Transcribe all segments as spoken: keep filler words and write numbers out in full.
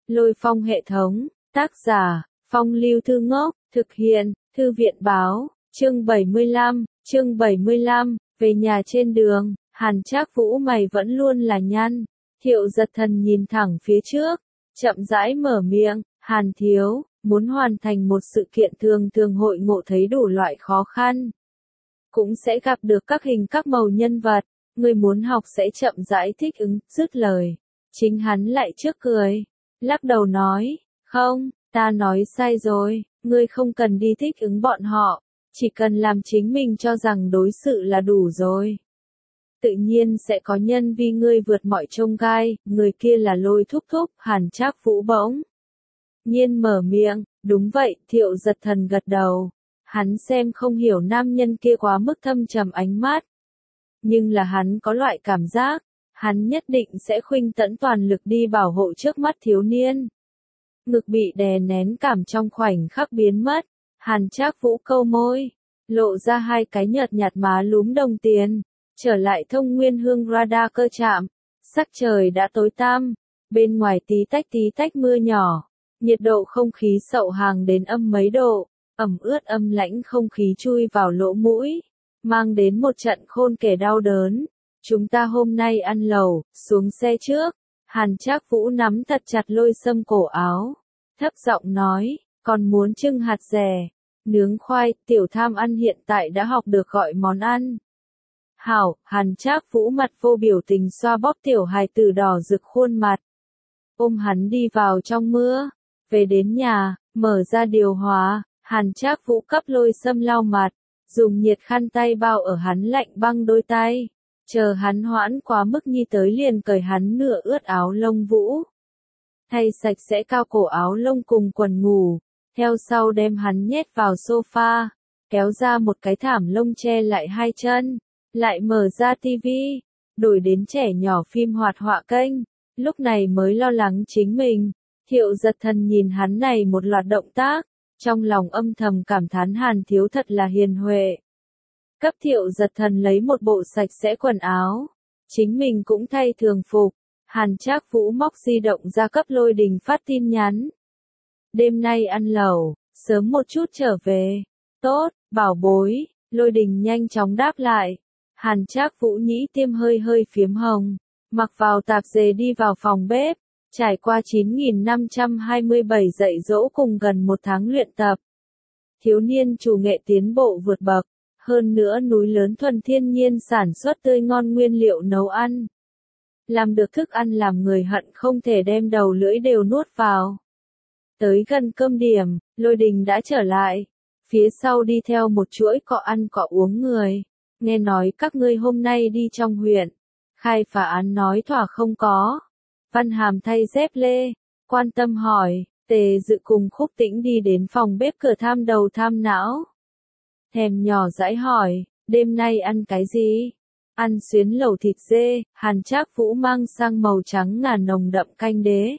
Lôi Phong hệ thống, tác giả, Phong Lưu Thư Ngốc, thực hiện, Thư viện báo, chương bảy mươi lăm, chương bảy mươi lăm, về nhà trên đường, Hàn Trác Vũ mày vẫn luôn là nhăn. Thiệu Giật Thần nhìn thẳng phía trước, chậm rãi mở miệng, Hàn thiếu, muốn hoàn thành một sự kiện thường thường hội ngộ thấy đủ loại khó khăn. Cũng sẽ gặp được các hình các màu nhân vật, người muốn học sẽ chậm rãi thích ứng, dứt lời. Chính hắn lại trước cười, lắc đầu nói, không, ta nói sai rồi, ngươi không cần đi thích ứng bọn họ, chỉ cần làm chính mình cho rằng đối sự là đủ rồi. Tự nhiên sẽ có nhân vì ngươi vượt mọi chông gai, người kia là Lôi thúc thúc, Hàn Trác Vũ bỗng nhiên mở miệng, đúng vậy, Thiệu Giật Thần gật đầu. Hắn xem không hiểu nam nhân kia quá mức thâm trầm ánh mắt. Nhưng là hắn có loại cảm giác, hắn nhất định sẽ khuynh tẫn toàn lực đi bảo hộ trước mắt thiếu niên. Ngực bị đè nén cảm trong khoảnh khắc biến mất, Hàn Trác Vũ câu môi, lộ ra hai cái nhợt nhạt má lúm đồng tiền, trở lại Thông Nguyên Hương radar cơ trạm. Sắc trời đã tối tăm, bên ngoài tí tách tí tách mưa nhỏ, nhiệt độ không khí sậu hàng đến âm mấy độ. Ẩm ướt âm lãnh không khí chui vào lỗ mũi, mang đến một trận khôn kể đau đớn. Chúng ta hôm nay ăn lẩu, xuống xe trước. Hàn Trác Vũ nắm thật chặt Lôi Sâm cổ áo, thấp giọng nói, còn muốn trưng hạt dẻ, nướng khoai, tiểu tham ăn hiện tại đã học được gọi món ăn. Hảo, Hàn Trác Vũ mặt vô biểu tình xoa bóp tiểu hài tử đỏ rực khuôn mặt. Ôm hắn đi vào trong mưa, về đến nhà, mở ra điều hòa. Hàn Trác Vũ cấp Lôi Sâm lau mặt, dùng nhiệt khăn tay bao ở hắn lạnh băng đôi tay, chờ hắn hoãn quá mức nhi tới liền cởi hắn nửa ướt áo lông vũ. Thay sạch sẽ cao cổ áo lông cùng quần ngủ, theo sau đem hắn nhét vào sofa, kéo ra một cái thảm lông che lại hai chân, lại mở ra tivi, đổi đến trẻ nhỏ phim hoạt họa kênh, lúc này mới lo lắng chính mình. Thiệu Giật Thần nhìn hắn này một loạt động tác, trong lòng âm thầm cảm thán Hàn thiếu thật là hiền huệ. Cấp Thiệu Giật Thần lấy một bộ sạch sẽ quần áo, chính mình cũng thay thường phục. Hàn Trác Vũ móc di động ra cấp Lôi Đình phát tin nhắn. Đêm nay ăn lẩu, sớm một chút trở về. Tốt, bảo bối, Lôi Đình nhanh chóng đáp lại. Hàn Trác Vũ nhĩ tiêm hơi hơi phiếm hồng, mặc vào tạp dề đi vào phòng bếp. Trải qua chín nghìn năm trăm hai mươi bảy dạy dỗ cùng gần một tháng luyện tập, thiếu niên chủ nghệ tiến bộ vượt bậc, hơn nữa núi lớn thuần thiên nhiên sản xuất tươi ngon nguyên liệu nấu ăn. Làm được thức ăn làm người hận không thể đem đầu lưỡi đều nuốt vào. Tới gần cơm điểm, Lôi Đình đã trở lại, phía sau đi theo một chuỗi cọ ăn cọ uống người. Nghe nói các ngươi hôm nay đi trong huyện, khai phá án nói thỏa không có. Văn Hàm thay dép lê, quan tâm hỏi, Tề Dự cùng Khúc Tĩnh đi đến phòng bếp cửa tham đầu tham não. Thèm nhỏ dãi hỏi, đêm nay ăn cái gì? Ăn xuyến lẩu thịt dê. Hàn Trác Vũ mang sang màu trắng ngà nồng đậm canh đế.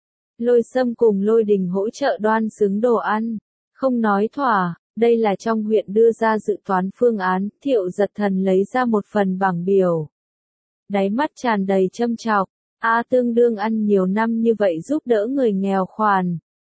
Lôi Sâm cùng Lôi Đình hỗ trợ đoan xứng đồ ăn, không nói thỏa, đây là trong huyện đưa ra dự toán phương án. Thiệu Giật Thần lấy ra một phần bảng biểu, đáy mắt tràn đầy châm chọc. A tương đương ăn nhiều năm như vậy giúp đỡ người nghèo khoàn,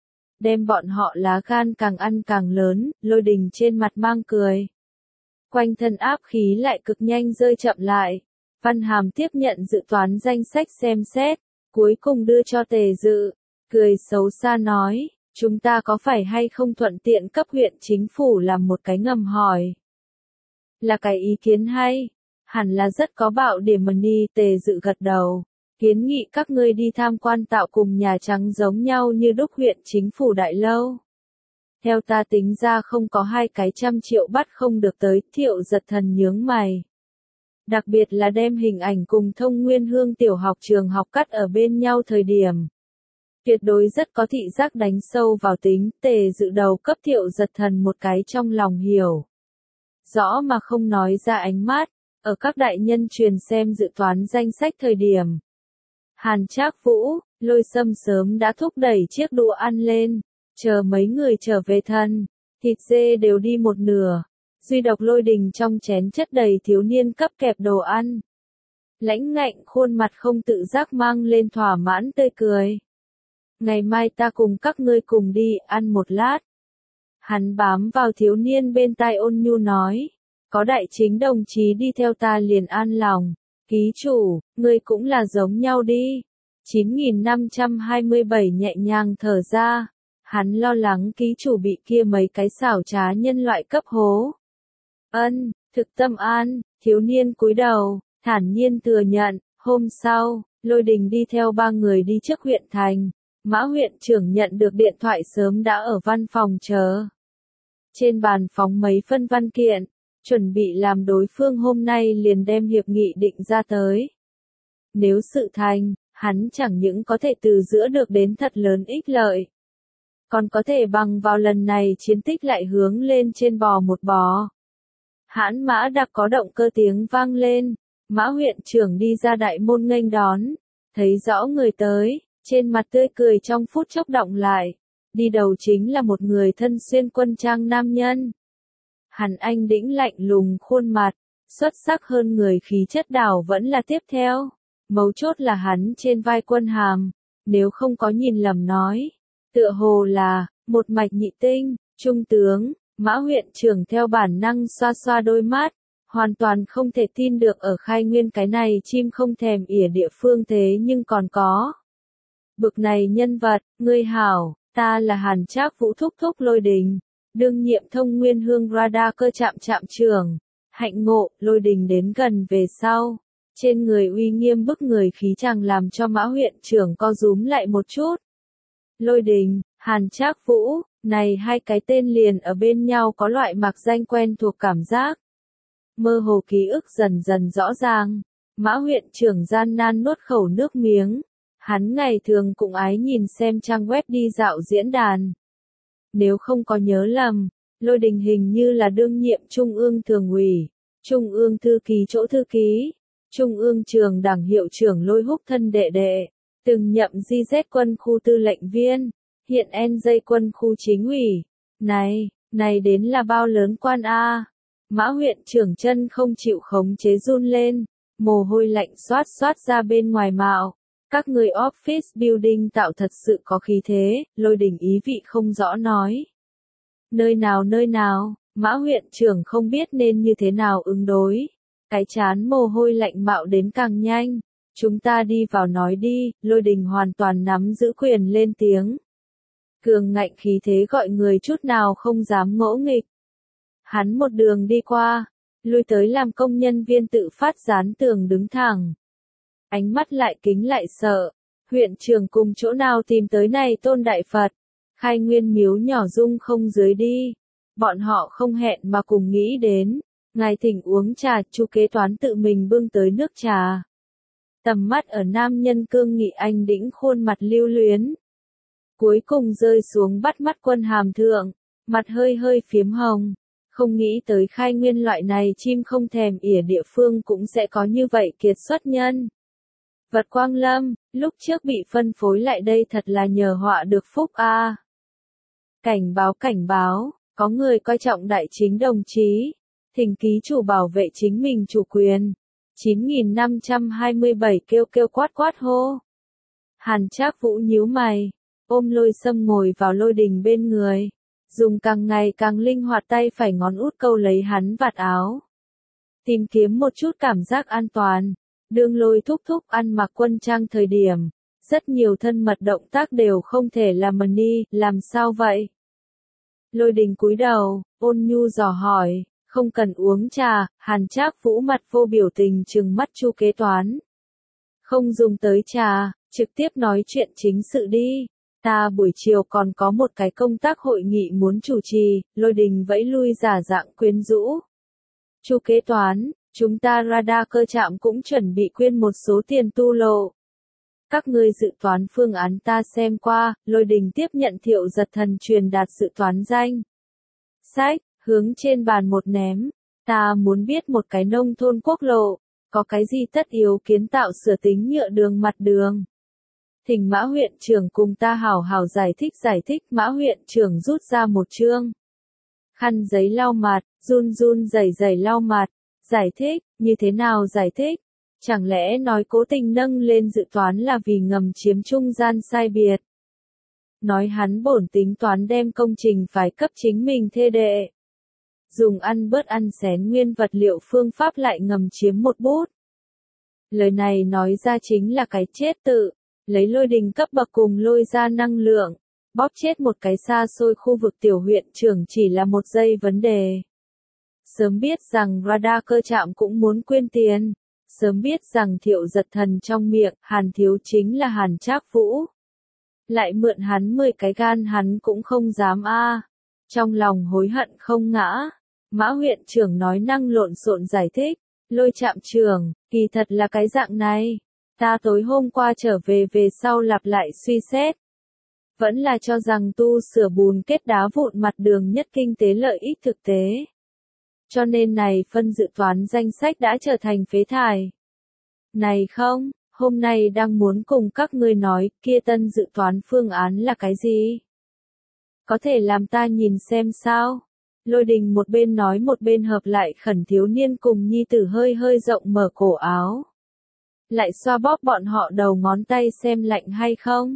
đem bọn họ lá gan càng ăn càng lớn. Lôi Đình trên mặt mang cười, quanh thân áp khí lại cực nhanh rơi chậm lại. Văn Hàm tiếp nhận dự toán danh sách xem xét, cuối cùng đưa cho Tề Dự, cười xấu xa nói, chúng ta có phải hay không thuận tiện cấp huyện chính phủ làm một cái ngầm hỏi. Là cái ý kiến hay, hẳn là rất có bạo điểm money. Tề Dự gật đầu. Kiến nghị các ngươi đi tham quan tạo cùng Nhà Trắng giống nhau như đúc huyện chính phủ đại lâu. Theo ta tính ra không có hai cái trăm triệu bắt không được tới. Thiệu Giật Thần nhướng mày. Đặc biệt là đem hình ảnh cùng Thông Nguyên Hương tiểu học trường học cắt ở bên nhau thời điểm. Tuyệt đối rất có thị giác đánh sâu vào tính. Tề Dự đầu cấp Thiệu Giật Thần một cái trong lòng hiểu rõ mà không nói ra ánh mắt. Ở các đại nhân truyền xem dự toán danh sách thời điểm, Hàn Trác Vũ, Lôi Sâm sớm đã thúc đẩy chiếc đũa ăn lên, chờ mấy người trở về thân, thịt dê đều đi một nửa, duy độc Lôi Đình trong chén chất đầy thiếu niên cấp kẹp đồ ăn. Lãnh ngạnh khuôn mặt không tự giác mang lên thỏa mãn tươi cười. ngày mai ta cùng các ngươi cùng đi ăn một lát. Hắn bám vào thiếu niên bên tai ôn nhu nói, có đại chính đồng chí đi theo ta liền an lòng, ký chủ, ngươi cũng là giống nhau đi. chín nghìn năm trăm hai mươi bảy nhẹ nhàng thở ra, hắn lo lắng ký chủ bị kia mấy cái xảo trá nhân loại cấp hố. Ân, thực tâm an, thiếu niên cúi đầu, thản nhiên thừa nhận, hôm sau, Lôi Đình đi theo ba người đi trước huyện thành, Mã huyện trưởng nhận được điện thoại sớm đã ở văn phòng chờ. Trên bàn phóng mấy phân văn kiện, chuẩn bị làm đối phương hôm nay liền đem hiệp nghị định ra tới. Nếu sự thành, hắn chẳng những có thể từ giữa được đến thật lớn ích lợi, còn có thể bằng vào lần này chiến tích lại hướng lên trên bò một bò. Hãn Mã Đặc có động cơ tiếng vang lên, Mã huyện trưởng đi ra đại môn nghênh đón, thấy rõ người tới, trên mặt tươi cười trong phút chốc động lại, đi đầu chính là một người thân xuyên quân trang nam nhân. Hắn anh đĩnh lạnh lùng khuôn mặt, xuất sắc hơn người khí chất đảo vẫn là tiếp theo, mấu chốt là hắn trên vai quân hàm, nếu không có nhìn lầm nói, tựa hồ là, một mạch nhị tinh, trung tướng. Mã huyện trưởng theo bản năng xoa xoa đôi mắt, hoàn toàn không thể tin được ở Khai Nguyên cái này chim không thèm ỉa địa phương thế nhưng còn có. Bực này nhân vật, ngươi hảo, ta là Hàn Trác Vũ thúc thúc Lôi Đình, đương nhiệm thông nguyên hương radar cơ trạm trạm trưởng, hạnh ngộ, Lôi Đình đến gần về sau. Trên người uy nghiêm bức người khí chàng làm cho Mã huyện trưởng co rúm lại một chút. Lôi Đình, Hàn Trác Vũ, này hai cái tên liền ở bên nhau có loại mặc danh quen thuộc cảm giác. Mơ hồ ký ức dần dần rõ ràng, Mã huyện trưởng gian nan nuốt khẩu nước miếng, hắn ngày thường cũng ái nhìn xem trang web đi dạo diễn đàn. Nếu không có nhớ lầm, Lôi Đình hình như là đương nhiệm Trung ương thường ủy, Trung ương thư ký chỗ thư ký, Trung ương trường đảng hiệu trưởng Lôi Húc thân đệ đệ, từng nhậm gi dét quân khu tư lệnh viên. Hiện en gi quân khu chính ủy, này, này đến là bao lớn quan a. Mã huyện trưởng chân không chịu khống chế run lên, mồ hôi lạnh xoát xoát ra bên ngoài mạo. Các người office building tạo thật sự có khí thế, Lôi Đình ý vị không rõ nói. Nơi nào nơi nào, Mã huyện trưởng không biết nên như thế nào ứng đối. Cái chán mồ hôi lạnh mạo đến càng nhanh. Chúng ta đi vào nói đi, Lôi Đình hoàn toàn nắm giữ quyền lên tiếng. Cường ngạnh khí thế gọi người chút nào không dám ngỗ nghịch. Hắn một đường đi qua, lui tới làm công nhân viên tự phát dán tường đứng thẳng. Ánh mắt lại kính lại sợ, huyện trưởng cùng chỗ nào tìm tới này tôn đại Phật, Khai Nguyên miếu nhỏ dung không dưới đi. Bọn họ không hẹn mà cùng nghĩ đến, ngài thỉnh uống trà, chu kế toán tự mình bưng tới nước trà. Tầm mắt ở nam nhân cương nghị anh đĩnh khuôn mặt lưu luyến. Cuối cùng rơi xuống bắt mắt quân hàm thượng, mặt hơi hơi phiếm hồng, không nghĩ tới Khai Nguyên loại này chim không thèm ỉa địa phương cũng sẽ có như vậy kiệt xuất nhân. Vật Quang Lâm, lúc trước bị phân phối lại đây thật là nhờ họa được phúc a. À. Cảnh báo cảnh báo, có người coi trọng đại chính đồng chí, thỉnh ký chủ bảo vệ chính mình chủ quyền. chín nghìn năm trăm hai mươi bảy kêu kêu quát quát hô. Hàn Trác Vũ nhíu mày, ôm Lôi Sâm ngồi vào Lôi Đình bên người, dùng càng ngày càng linh hoạt tay phải ngón út câu lấy hắn vạt áo. Tìm kiếm một chút cảm giác an toàn, đương Lôi thúc thúc ăn mặc quân trang thời điểm, rất nhiều thân mật động tác đều không thể làm mần ni, làm sao vậy? Lôi Đình cúi đầu, ôn nhu dò hỏi, không cần uống trà, Hàn Trác Vũ mặt vô biểu tình trừng mắt chu kế toán. Không dùng tới trà, trực tiếp nói chuyện chính sự đi. Ta buổi chiều còn có một cái công tác hội nghị muốn chủ trì, Lôi Đình vẫy lui giả dạng quyến rũ. Chu kế toán, chúng ta radar cơ trạm cũng chuẩn bị quyên một số tiền tu lộ. Các ngươi dự toán phương án ta xem qua, Lôi Đình tiếp nhận Thiệu Giật Thần truyền đạt dự toán danh sách, hướng trên bàn một ném. Ta muốn biết một cái nông thôn quốc lộ, có cái gì tất yếu kiến tạo sửa tính nhựa đường mặt đường. Thỉnh Mã huyện trưởng cùng ta hảo hảo giải thích giải thích. Mã huyện trưởng rút ra một chương khăn giấy lau mặt, run run rẩy rẩy lau mặt, giải thích, như thế nào giải thích? Chẳng lẽ nói cố tình nâng lên dự toán là vì ngầm chiếm trung gian sai biệt? nói hắn bổn tính toán đem công trình phải cấp chính mình thê đệ. Dùng ăn bớt ăn xén nguyên vật liệu phương pháp lại ngầm chiếm một bút. Lời này nói ra chính là cái chết tự, lấy Lôi Đình cấp bậc cùng lôi ra năng lượng, bóp chết một cái xa xôi khu vực tiểu huyện trưởng chỉ là một giây vấn đề. Sớm biết rằng radar cơ trạm cũng muốn quyên tiền, sớm biết rằng Thiệu Giật Thần trong miệng Hàn Thiếu chính là Hàn Trác Vũ. Lại mượn hắn mười cái gan hắn cũng không dám a. Trong lòng hối hận không ngã, Mã huyện trưởng nói năng lộn xộn giải thích, Lôi trạm trưởng, kỳ thật là cái dạng này. Ta tối hôm qua trở về về sau lặp lại suy xét. Vẫn là cho rằng tu sửa bùn kết đá vụn mặt đường nhất kinh tế lợi ích thực tế. Cho nên này phân dự toán danh sách đã trở thành phế thải. Này không, hôm nay đang muốn cùng các ngươi nói, kia tân dự toán phương án là cái gì? Có thể làm ta nhìn xem sao? Lôi Đình một bên nói một bên hợp lại khẩn thiếu niên cùng nhi tử hơi hơi rộng mở cổ áo. Lại xoa bóp bọn họ đầu ngón tay xem lạnh hay không?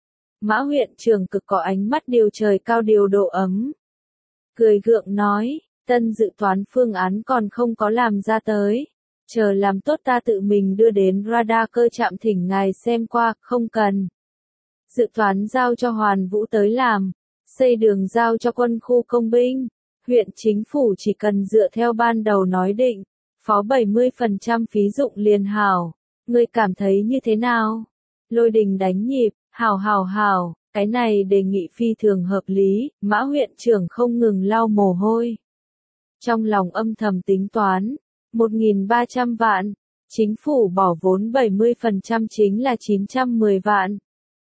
Mã huyện trưởng cực có ánh mắt điều trời cao điều độ ấm. Cười gượng nói, tân dự toán phương án còn không có làm ra tới. Chờ làm tốt ta tự mình đưa đến radar cơ trạm thỉnh ngài xem qua, không cần. Dự toán giao cho Hoàn Vũ tới làm, xây đường giao cho quân khu công binh. Huyện chính phủ chỉ cần dựa theo ban đầu nói định, phó bảy mươi phần trăm phí dụng liền hảo. Ngươi cảm thấy như thế nào? Lôi Đình đánh nhịp, hảo hảo hảo, cái này đề nghị phi thường hợp lý, Mã huyện trưởng không ngừng lau mồ hôi. Trong lòng âm thầm tính toán, một nghìn ba trăm vạn, chính phủ bỏ vốn bảy mươi phần trăm chính là chín trăm mười vạn.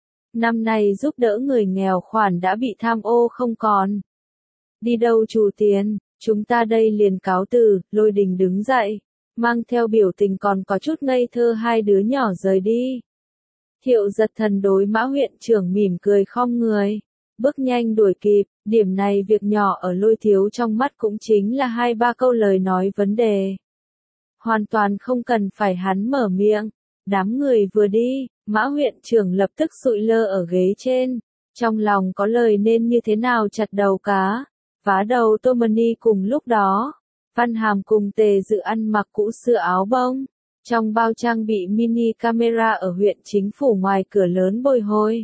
Năm nay giúp đỡ người nghèo khoản đã bị tham ô không còn. Đi đâu trù tiền, chúng ta đây liền cáo từ, Lôi Đình đứng dậy, mang theo biểu tình còn có chút ngây thơ hai đứa nhỏ rời đi. Thiệu Giật Thần đối Mã huyện trưởng mỉm cười khom người, bước nhanh đuổi kịp, điểm này việc nhỏ ở Lôi thiếu trong mắt cũng chính là hai ba câu lời nói vấn đề. Hoàn toàn không cần phải hắn mở miệng, đám người vừa đi, Mã huyện trưởng lập tức sụi lơ ở ghế trên, trong lòng có lời nên như thế nào chặt đầu cá, vá đầu Tomani cùng lúc đó. Văn Hàm cùng Tề Dự ăn mặc cũ xưa áo bông, trong bao trang bị mini camera ở huyện chính phủ ngoài cửa lớn bồi hồi.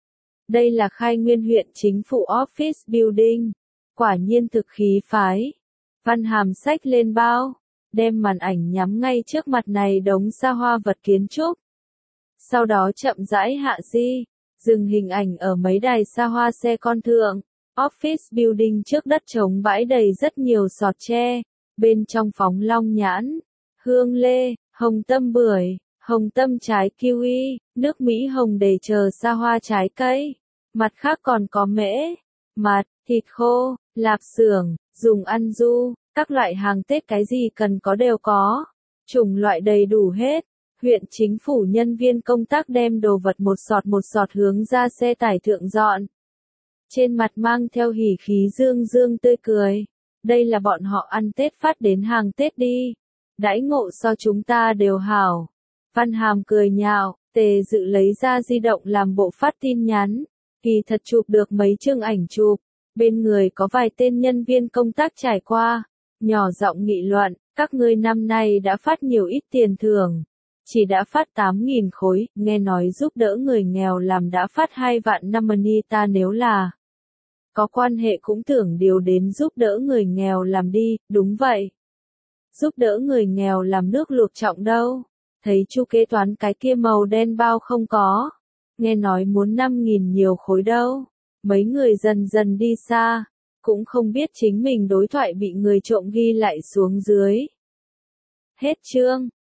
Đây là Khai Nguyên huyện chính phủ office building, quả nhiên thực khí phái. Văn Hàm xách lên bao, đem màn ảnh nhắm ngay trước mặt này đống xa hoa vật kiến trúc. Sau đó chậm rãi hạ di, dừng hình ảnh ở mấy đài xa hoa xe con thượng. Office building trước đất trống bãi đầy rất nhiều sọt tre. Bên trong phóng long nhãn, hương lê, hồng tâm bưởi, hồng tâm trái kiwi, nước Mỹ hồng đầy chờ xa hoa trái cây. Mặt khác còn có mễ, mặt, thịt khô, lạp xưởng, dùng ăn du, các loại hàng Tết cái gì cần có đều có. Chủng loại đầy đủ hết. Huyện chính phủ nhân viên công tác đem đồ vật một sọt một sọt hướng ra xe tải thượng dọn. Trên mặt mang theo hỉ khí dương dương tươi cười. Đây là bọn họ ăn Tết phát đến hàng Tết đi. Đãi ngộ so chúng ta đều hảo. Văn Hàm cười nhạo, Tề Dự lấy ra di động làm bộ phát tin nhắn. Kỳ thật chụp được mấy chương ảnh chụp. Bên người có vài tên nhân viên công tác trải qua. Nhỏ giọng nghị luận, các ngươi năm nay đã phát nhiều ít tiền thưởng. Chỉ đã phát tám nghìn khối, nghe nói giúp đỡ người nghèo làm đã phát hai vạn năm money ta nếu là có quan hệ cũng tưởng điều đến giúp đỡ người nghèo làm đi, đúng vậy. Giúp đỡ người nghèo làm nước luộc trọng đâu. Thấy chu kế toán cái kia màu đen bao không có. Nghe nói muốn năm nghìn nhiều khối đâu. Mấy người dần dần đi xa. Cũng không biết chính mình đối thoại bị người trộm ghi lại xuống dưới. Hết chương.